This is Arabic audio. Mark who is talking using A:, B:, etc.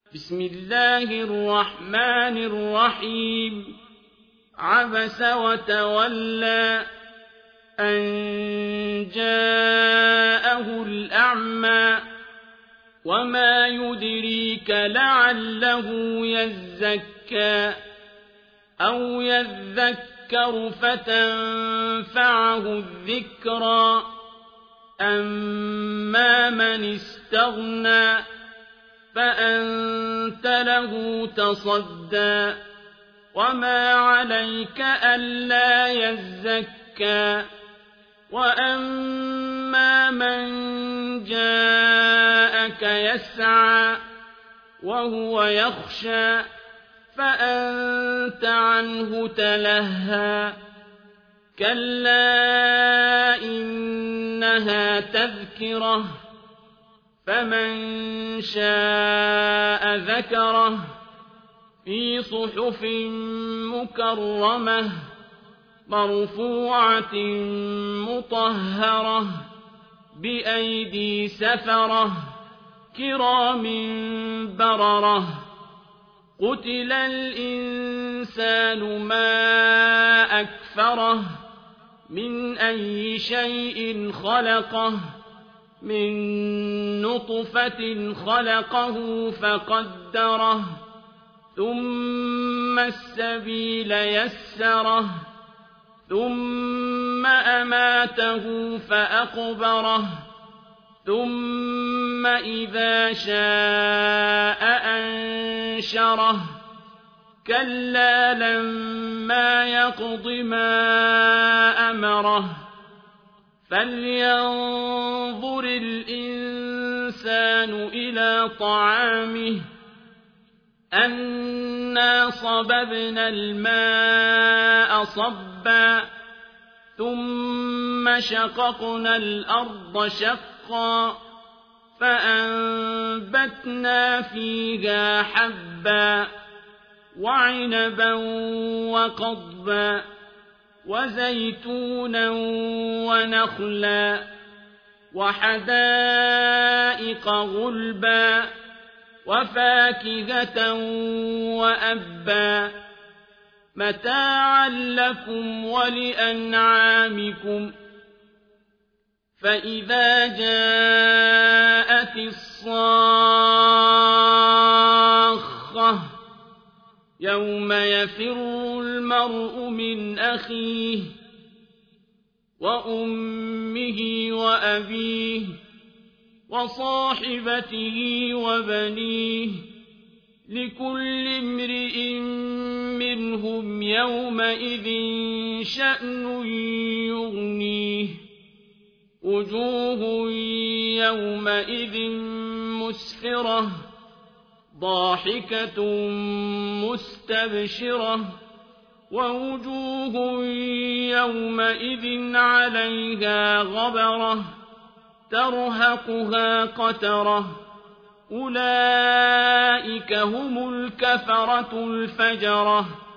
A: بسم الله الرحمن الرحيم عبس وتولى أن جاءه الأعمى وما يدريك لعله يزكى أو يذكر فتنفعه الذكرى أما من استغنى فأنت له تصدى وما عليك ألا يزكى وأما من جاءك يسعى وهو يخشى فأنت عنه تلهى كلا إنها تذكرة فمن شاء ذكره في صحف مكرمة مرفوعة مطهرة بأيدي سفرة كرام بررة قتل الإنسان ما أكفره من أي شيء خلقه من نطفة خلقه فقدره ثم السبيل يسره ثم أماته فأقبره ثم إذا شاء أنشره كلا لما يقض ما أمره فلينظر الإنسان إلى طعامه أنا صببنا الماء صبا ثم شققنا الأرض شقا فأنبتنا فيها حبا وعنبا وقضبا وزيتونا ونخلا وحدائق غلبا وفاكهة وأبا متاعا لكم ولأنعامكم فإذا جاءت الصاخة يوم يفر المرء من أخيه وأمه وأبيه وصاحبته وبنيه لكل امرئ منهم يومئذ شأن يغنيه وجوه يومئذ مسفرة ضاحكة مستبشرة ووجوه يومئذ عليها غبرة ترهقها قترة أولئك هم الكفرة الفجرة